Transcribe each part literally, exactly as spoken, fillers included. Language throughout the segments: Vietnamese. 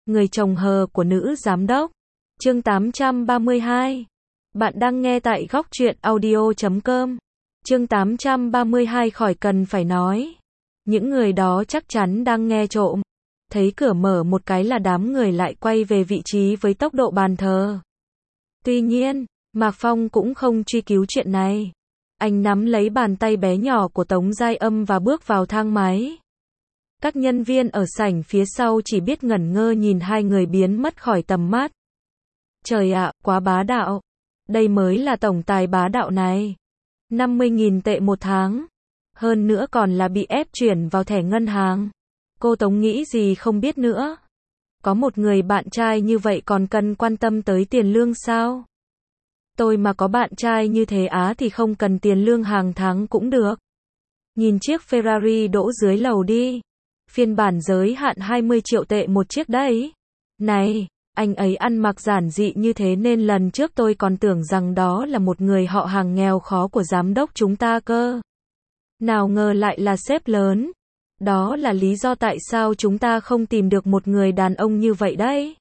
Người chồng hờ của nữ giám đốc. Chương tám trăm ba mươi hai. Bạn đang nghe tại góc truyện audio chấm com. Chương tám trăm ba mươi hai khỏi cần phải nói. Những người đó chắc chắn đang nghe trộm. Thấy cửa mở một cái là đám người lại quay về vị trí với tốc độ bàn thờ. Tuy nhiên, Mạc Phong cũng không truy cứu chuyện này. Anh nắm lấy bàn tay bé nhỏ của Tống Giai Âm và bước vào thang máy. Các nhân viên ở sảnh phía sau chỉ biết ngẩn ngơ nhìn hai người biến mất khỏi tầm mắt. Trời ạ, quá bá đạo. Đây mới là tổng tài bá đạo này. năm mươi nghìn tệ một tháng. Hơn nữa còn là bị ép chuyển vào thẻ ngân hàng. Cô Tống nghĩ gì không biết nữa. Có một người bạn trai như vậy còn cần quan tâm tới tiền lương sao? Tôi mà có bạn trai như thế á thì không cần tiền lương hàng tháng cũng được. Nhìn chiếc Ferrari đỗ dưới lầu đi. Phiên bản giới hạn hai mươi triệu tệ một chiếc đấy. Này, anh ấy ăn mặc giản dị như thế nên lần trước tôi còn tưởng rằng đó là một người họ hàng nghèo khó của giám đốc chúng ta cơ. Nào ngờ lại là sếp lớn. Đó là lý do tại sao chúng ta không tìm được một người đàn ông như vậy đấy.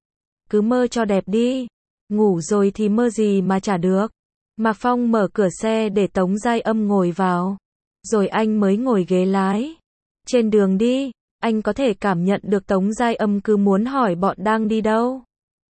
Cứ mơ cho đẹp đi. Ngủ rồi thì mơ gì mà chả được. Mạc Phong mở cửa xe để Tống Giai Âm ngồi vào. Rồi anh mới ngồi ghế lái. Trên đường đi, anh có thể cảm nhận được Tống Giai Âm cứ muốn hỏi bọn đang đi đâu.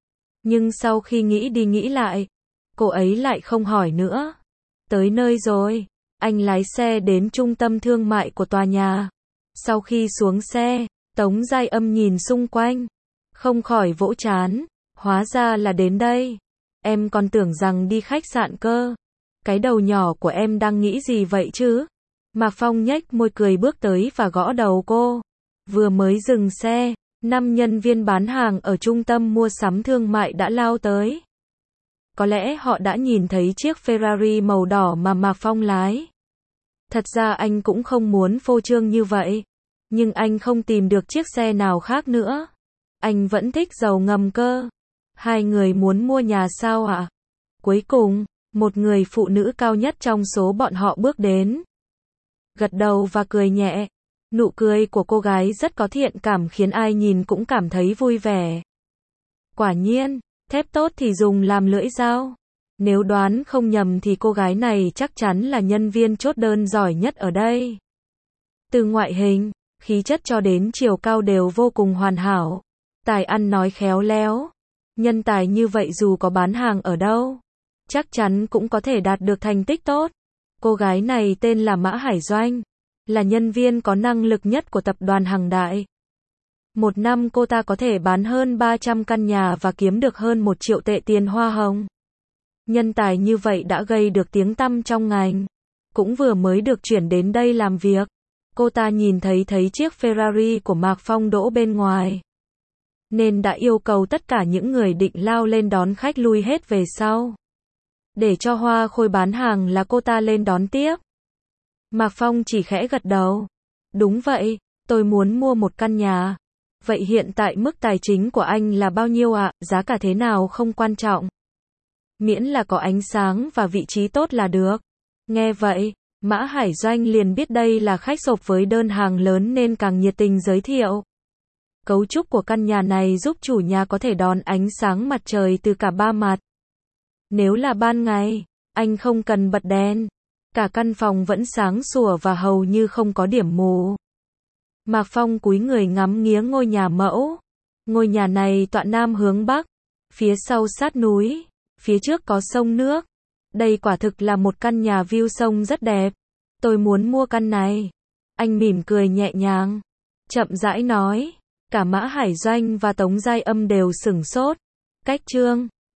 Nhưng sau khi nghĩ đi nghĩ lại, cô ấy lại không hỏi nữa. Tới nơi rồi, anh lái xe đến trung tâm thương mại của tòa nhà. Sau khi xuống xe, Tống Giai Âm nhìn xung quanh, không khỏi vỗ trán, hóa ra là đến đây. Em còn tưởng rằng đi khách sạn cơ. Cái đầu nhỏ của em đang nghĩ gì vậy chứ? Mạc Phong nhếch môi cười bước tới và gõ đầu cô. Vừa mới dừng xe, năm nhân viên bán hàng ở trung tâm mua sắm thương mại đã lao tới. Có lẽ họ đã nhìn thấy chiếc Ferrari màu đỏ mà Mạc Phong lái. Thật ra anh cũng không muốn phô trương như vậy, nhưng anh không tìm được chiếc xe nào khác nữa. Anh vẫn thích dầu ngầm cơ. Hai người muốn mua nhà sao ạ? À? Cuối cùng, một người phụ nữ cao nhất trong số bọn họ bước đến. Gật đầu và cười nhẹ. Nụ cười của cô gái rất có thiện cảm khiến ai nhìn cũng cảm thấy vui vẻ. Quả nhiên, thép tốt thì dùng làm lưỡi dao. Nếu đoán không nhầm thì cô gái này chắc chắn là nhân viên chốt đơn giỏi nhất ở đây. Từ ngoại hình, khí chất cho đến chiều cao đều vô cùng hoàn hảo. Tài ăn nói khéo léo. Nhân tài như vậy dù có bán hàng ở đâu, chắc chắn cũng có thể đạt được thành tích tốt. Cô gái này tên là Mã Hải Doanh, là nhân viên có năng lực nhất của tập đoàn Hằng Đại. Một năm cô ta có thể bán hơn ba trăm căn nhà và kiếm được hơn một triệu tệ tiền hoa hồng. Nhân tài như vậy đã gây được tiếng tăm trong ngành. Cũng vừa mới được chuyển đến đây làm việc. Cô ta nhìn thấy thấy chiếc Ferrari của Mạc Phong đỗ bên ngoài, nên đã yêu cầu tất cả những người định lao lên đón khách lui hết về sau. Để cho Hoa Khôi bán hàng là cô ta lên đón tiếp. Mạc Phong chỉ khẽ gật đầu. Đúng vậy, tôi muốn mua một căn nhà. Vậy hiện tại mức tài chính của anh là bao nhiêu ạ? À? Giá cả thế nào không quan trọng. Miễn là có ánh sáng và vị trí tốt là được. Nghe vậy, Mã Hải Doanh liền biết đây là khách sộp với đơn hàng lớn nên càng nhiệt tình giới thiệu. Cấu trúc của căn nhà này giúp chủ nhà có thể đón ánh sáng mặt trời từ cả ba mặt. Nếu là ban ngày, anh không cần bật đèn. Cả căn phòng vẫn sáng sủa và hầu như không có điểm mù. Mạc Phong cúi người ngắm nghía ngôi nhà mẫu. Ngôi nhà này tọa nam hướng bắc. Phía sau sát núi. Phía trước có sông nước. Đây quả thực là một căn nhà view sông rất đẹp. Tôi muốn mua căn này. Anh mỉm cười nhẹ nhàng. Chậm rãi nói. Cả Mã Hải Doanh và Tống Giai Âm đều sửng sốt. Cách chương